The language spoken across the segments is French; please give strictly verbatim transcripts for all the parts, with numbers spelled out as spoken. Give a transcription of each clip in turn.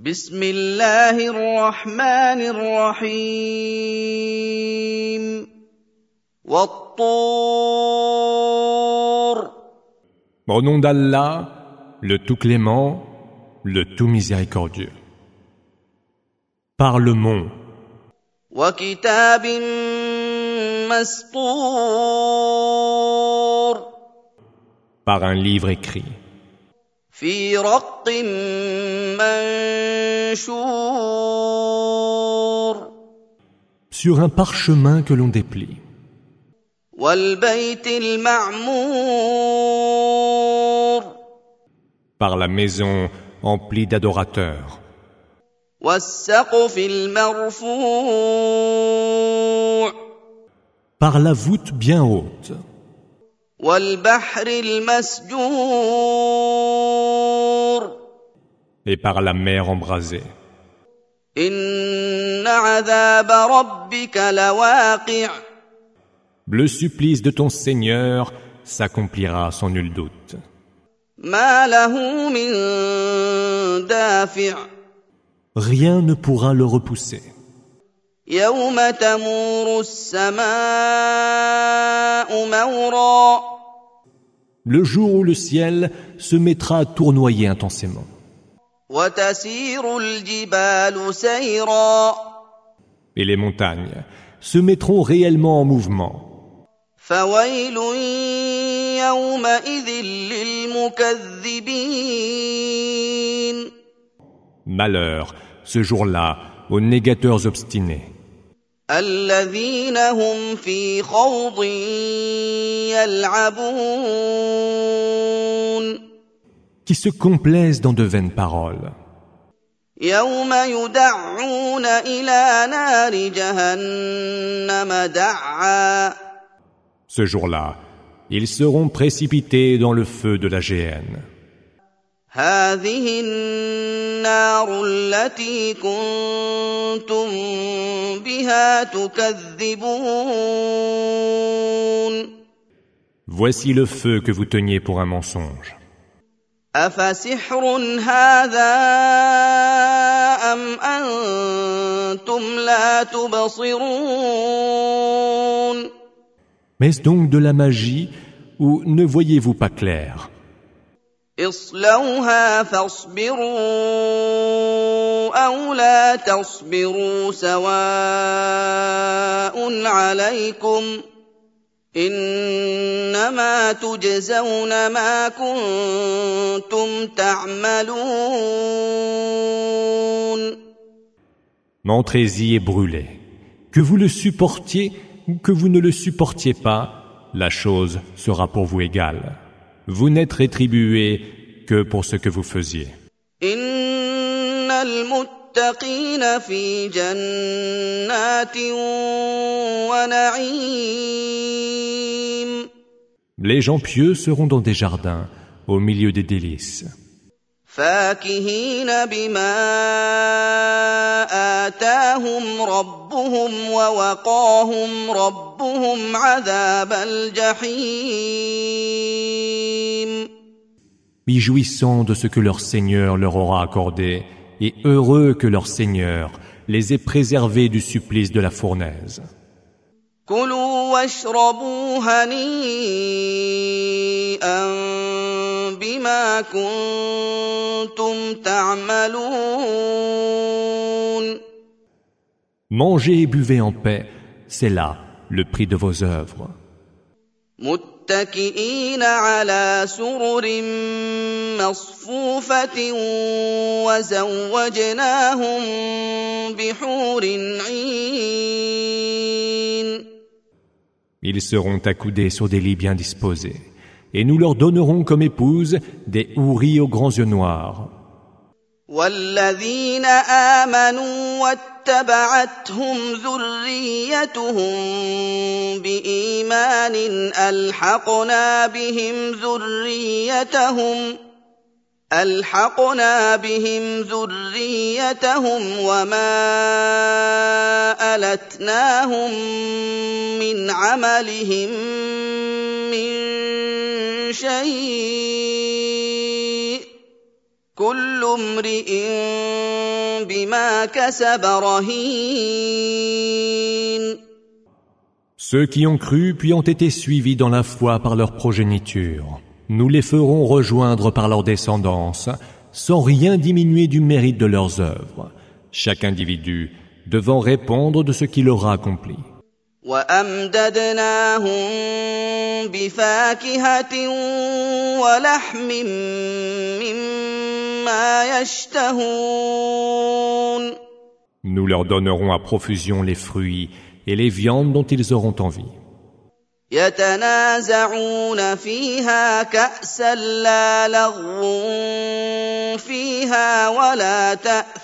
بسم الله الرحمن الرحيم والطور. Au nom d'Allah, le tout clément, le tout miséricordieux. Par le mont. وكتاب مسطور. Par un livre écrit. في رق منشور. Sur un parchemin que l'on déplie. والبيت المعمور. Par la maison emplie d'adorateurs. والسقف المرفوع. Par la voûte bien haute. والبحر المسجور. Et par la mer embrasée. إن عذاب ربك لواقع. Le supplice de ton Seigneur s'accomplira sans nul doute. ما له من دافع. Rien ne pourra le repousser. يوم تمور السماء مورا. Le jour où le ciel se mettra à tournoyer intensément. وتسير الجبال سيرا. Et les montagnes se mettront réellement en mouvement. فويل يومئذ للمكذبين. Malheur, ce jour-là, aux négateurs obstinés. الذين هم في خوض يلعبون. Qui se complaisent dans de vaines paroles. يوم يدعون إلى نار جهنم دعا. Ce jour-là, ils seront précipités dans le feu de la géhenne. هذه النار التي كنتم بها تكذبون. Voici le feu que vous teniez pour un mensonge. أفسحر هذا أم أنتم لا تبصرون. Mais est-ce donc de la magie ou ne voyez-vous pas clair? اصلوها فاصبروا أو لا تصبروا سواء عليكم إنما تجزون ما كنتم تعملون. Entrez-y et brûlez. Que vous le supportiez ou que vous ne le supportiez pas, la chose sera pour vous égale. Vous n'êtes rétribués que pour ce que vous faisiez. إن المتقين في جنات ونعيم. Les gens pieux seront dans des jardins, au milieu des délices. فاكهين بما آتاهم ربهم ووقاهم ربهم عذاب الجحيم. Y jouissant de ce que leur Seigneur leur aura accordé, et heureux que leur Seigneur les ait préservés du supplice de la fournaise. كلوا واشربوا هنيئا بما كنتم تعملون. Mangez et buvez en paix, c'est là le prix de vos œuvres. متكئين على سرر مصفوفة وزوجناهم بحور عين. Ils seront accoudés sur des lits bien disposés, et nous leur donnerons comme épouses des houris aux grands yeux noirs. والذين آمنوا واتبعتهم ذريتهم بإيمان ألحقنا بهم ذريتهم ألحقنا بهم ذريتهم وما ألتناهم من عملهم من شيء كل امرئ بما كسب رهين. Ceux qui ont cru puis ont été suivis dans la foi par leur progéniture, nous les ferons rejoindre par leur descendance, sans rien diminuer du mérite de leurs œuvres, chaque individu devant répondre de ce qu'il aura accompli. وَأَمْدَدْنَاهُمْ بِفَاكِهَةٍ وَلَحْمٍ مِّمَّا يَشْتَهُونَ. Nous leur donnerons à profusion les fruits et les viandes dont ils auront envie. يَتَنَازَعُونَ فِيهَا كَأْسًا لَّا لَغْوٌ فِيهَا وَلَا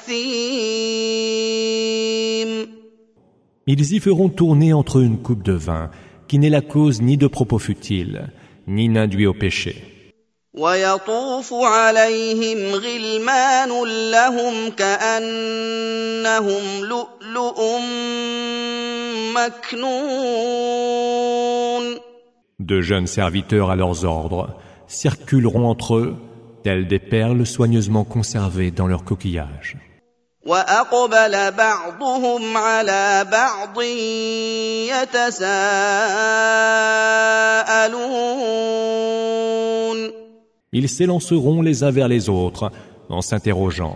تَأْثِيمٌ. Ils y feront tourner entre eux une coupe de vin, qui n'est la cause ni de propos futiles, ni n'induit au péché. وَيَطُوفُ عَلَيْهِمْ غِلْمَانٌ لَّهُمْ كَأَنَّهُمْ لُؤْلُؤٌ مَّكْنُونٌ. De jeunes serviteurs à leurs ordres circuleront entre eux, tels des perles soigneusement conservées dans leur coquillage. وَأَقْبَلَ بَعْضُهُمْ عَلَىٰ بَعْضٍ يَتَسَاءَلُونَ. Ils s'élanceront les uns vers les autres en s'interrogeant.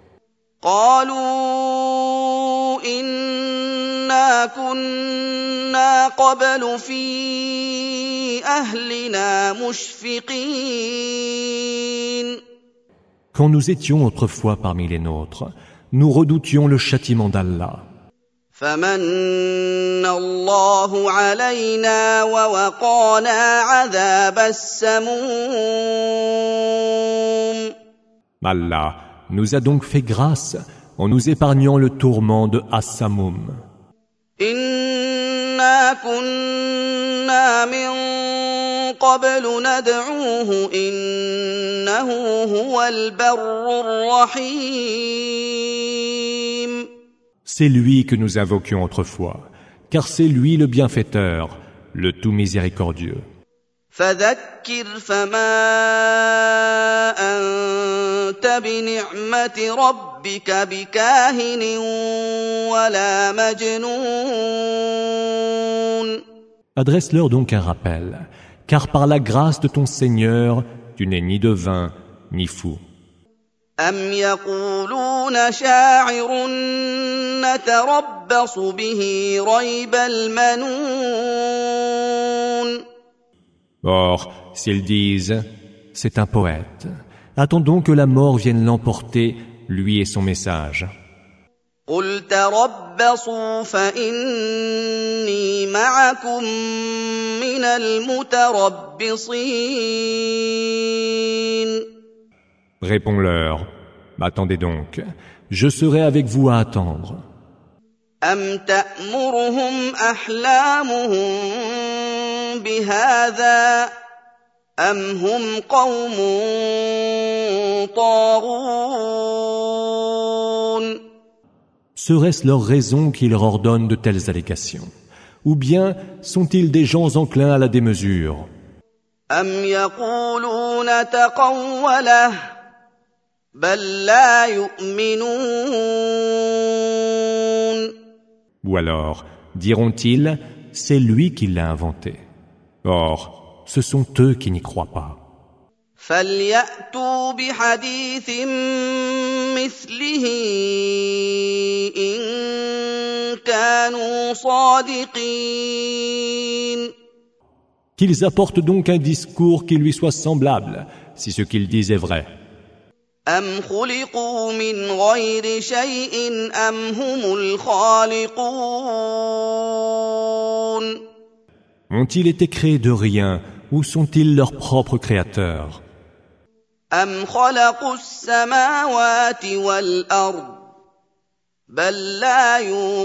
قَالُوا إِنَّا كُنَّا قَبْلُ فِي أَهْلِنَا مُشْفِقِينَ. Quand nous étions autrefois parmi les nôtres, nous redoutions le châtiment d'Allah. فَمَنَّ اللَّهُ عَلَيْنَا وَوَقَانَا عَذَابَ السَّمُومِ. Allah nous a donc fait grâce en nous épargnant le tourment de As-Samoum. إِنَّا كُنَّا مِن قَبْلُ نَدْعُوهُ إِنَّهُ هُوَ الْبَرُّ الرَّحِيمُ. C'est lui que nous invoquions autrefois, car c'est lui le bienfaiteur, le tout miséricordieux. فَذَكِّرْ فَمَا أَنتَ بِنِعْمَةِ رَبِّكَ بِكَاهِنٍ وَلَا مَجْنُونٍ. Adresse-leur donc un rappel, car par la grâce de ton Seigneur, tu n'es ni devin, ni fou. أَمْ يَقُولُونَ شَاعِرٌ نَتَرَبَّصُ بِهِ رَيْبَ الْمَنُونِ. Or, s'ils disent « c'est un poète », attendons que la mort vienne l'emporter, lui et son message. قُلْ تَرَبَّصُوا فَإِنِّي مَعَكُم مِّنَ الْمُتَرَبِّصِينَ. Réponds-leur, attendez donc, je serai avec vous à attendre. أَمْ تَأْمُرُهُمْ أَحْلَامُهُم بِهَٰذَا أَمْ هُمْ قَوْمٌ طَاغُونَ. Serait-ce leur raison qui leur ordonne de telles allégations? Ou bien sont-ils des gens enclins à la démesure? أَمْ يَقُولُونَ تَقَوَّلَهُ بَل لَّا يُؤْمِنُونَ. Ou alors diront-ils, c'est lui qui l'a inventé. Or, ce sont eux qui n'y croient pas. فَلْيَأْتُوا بِحَدِيثٍ مِّثْلِهِ إِن كَانُوا صَادِقِينَ. Qu'ils apportent donc un discours qui lui soit semblable, si ce qu'ils disent est vrai. أَمْ خُلِقُوا مِنْ غَيْرِ شَيْءٍ أَمْ هُمُ الْخَالِقُونَ. Ont-ils été créés de rien ou sont-ils leurs propres créateurs? أَمْ خَلَقُوا السَّمَاوَاتِ وَالْأَرْضَ بَل لَّا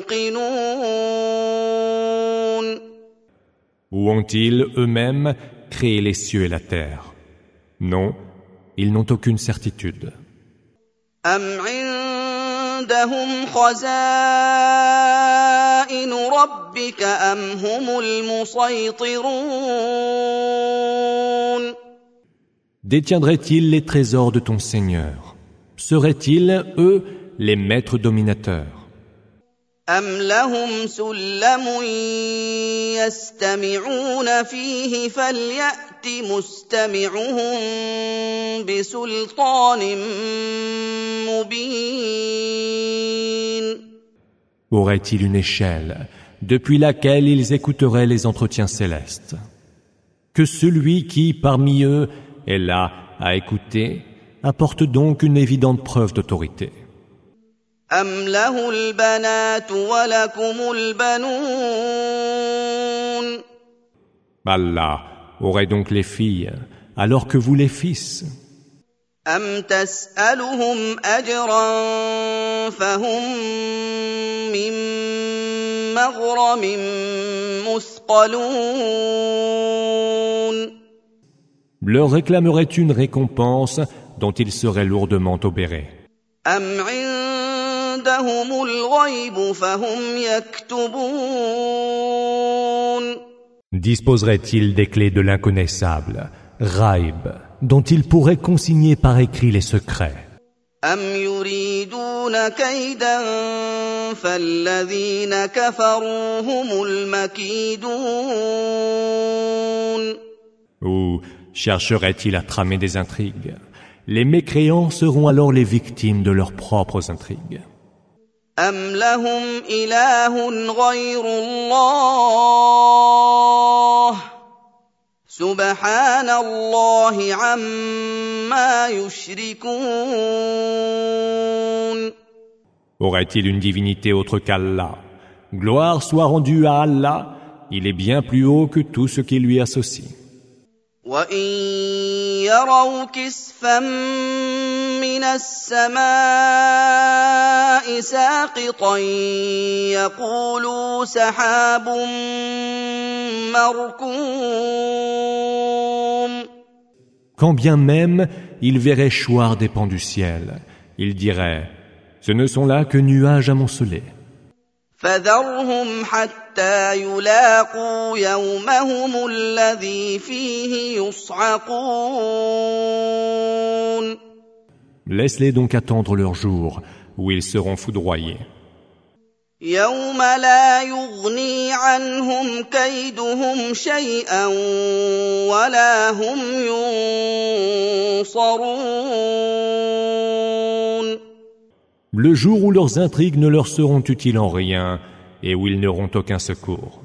يُوقِنُونَ. Ou ont-ils eux-mêmes créé les cieux et la terre? Non, ils n'ont aucune certitude. أَمْ عِندَهُمْ خَزَائِنُ رَبِّكَ أَمْ هُمُ الْمُصَيْطِرُونَ. Détiendraient-ils les trésors de ton Seigneur? Seraient-ils, eux, les maîtres dominateurs? أم لهم سلم يستمعون فيه فليأت مستمعهم بسلطان مبين. Aurait-il une échelle depuis laquelle ils écouteraient les entretiens célestes? Que celui qui, parmi eux, est là à écouter, apporte donc une évidente preuve d'autorité. أم له البنات ولكم البنون. Allah aurait donc les filles, alors que vous les fils. أم تسألهم أجرا فهم من مغرم مثقلون. Leur réclamerait une récompense dont ils seraient lourdement obérés. أم عندهم الغيب فهم يكتبون. Disposerait-il des clés de l'inconnaissable, Ghaib, dont il pourrait consigner par écrit les secrets? أم يريدون كيدا فالذين كفروا هم المكيدون. Ou chercherait-il à tramer des intrigues? Les mécréants seront alors les victimes de leurs propres intrigues. أم لهم إله غير الله سبحان الله عما يشركون. Aurait-il une divinité autre qu'Allah? Gloire soit rendue à Allah, il est bien plus haut que tout ce qui lui associe. وَإِن يَرَوْا كِسْفًا مِّنَ السَّمَاءِ سَاقِطًا يَقُولُوا سَحَابٌ مَّرْكُومٌ. Quand bien même ils verraient choir des pans du ciel, ils diraient: ce ne sont là que nuages amoncelés. فذرهم حتى يلاقوا يومهم الذي فيه يصعقون. Laisse-les donc attendre leur jour où ils seront foudroyés. يوم لا يغني عنهم كيدهم شيئا ولا هم ينصرون. Le jour où leurs intrigues ne leur seront utiles en rien et où ils n'auront aucun secours.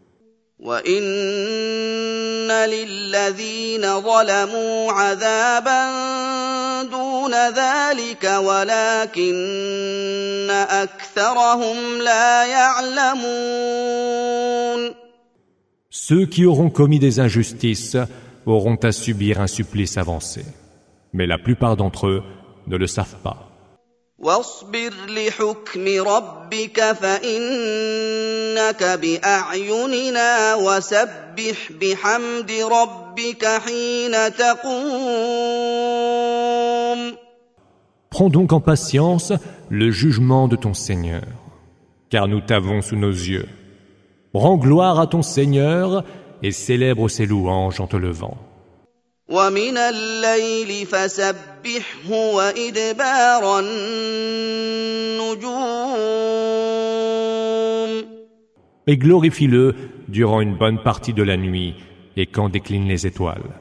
وَإِنَّ لِلَّذِينَ ظَلَمُوا عَذَابًا دُونَ ذَلِكَ وَلَكِنَّ أَكْثَرَهُمْ لَا يَعْلَمُونَ. Ceux qui auront commis des injustices auront à subir un supplice avancé, mais la plupart d'entre eux ne le savent pas. واصبر لحكم ربك فإنك بأعيننا وسبح بحمد ربك حين تقوم. Prends donc en patience le jugement de ton Seigneur, car nous t'avons sous nos yeux. Rends gloire à ton Seigneur et célèbre ses louanges en te levant. ومن الليل فسبحه وإدبار النجوم. Et glorifie-le durant une bonne partie de la nuit et quand déclinent les étoiles.